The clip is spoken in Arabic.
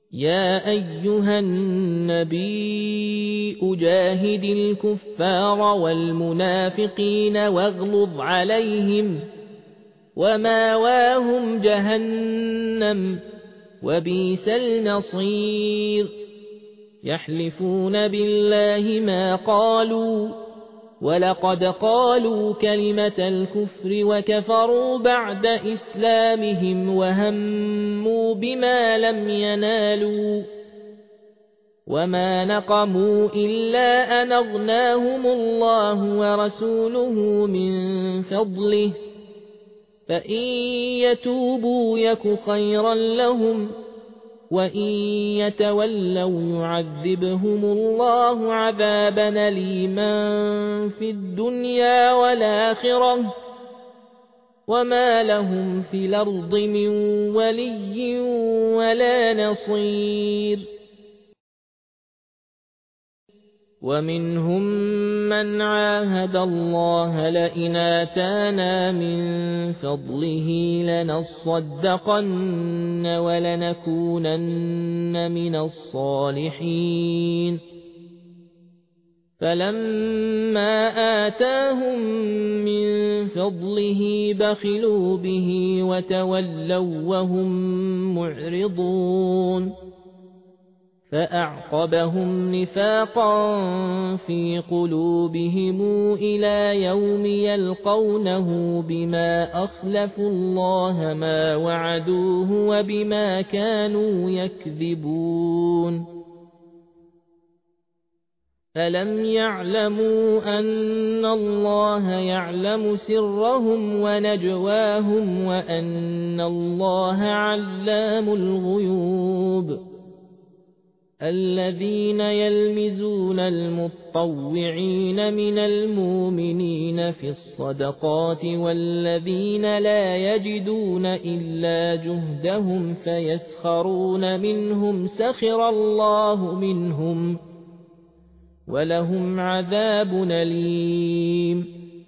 يا أيها النبي جاهد الكفار والمنافقين واغلظ عليهم وماواهم جهنم وبئس المصير يحلفون بالله ما قالوا ولقد قالوا كلمة الكفر وكفروا بعد إسلامهم وهموا بما لم ينالوا وما نقموا إلا أن أغناهم الله ورسوله من فضله فإن يتوبوا يك خيرا لهم وإن يتولوا يعذبهم الله عذابا أليما في الدنيا والآخرة وما لهم في الأرض من ولي ولا نصير ومنهم من عاهد الله لئن آتانا من فضله لنصدقن ولنكونن من الصالحين فلما آتاهم من فضله بخلوا به وتولوا وهم معرضون فأعقبهم نفاقا في قلوبهم إلى يوم يلقونه بما أخلفوا الله ما وعدوه وبما كانوا يكذبون ألم يعلموا أن الله يعلم سرهم ونجواهم وأن الله علام الغيوب الذين يلمزون المطوعين من المؤمنين في الصدقات والذين لا يجدون إلا جهدهم فيسخرون منهم سخر الله منهم ولهم عذاب أليم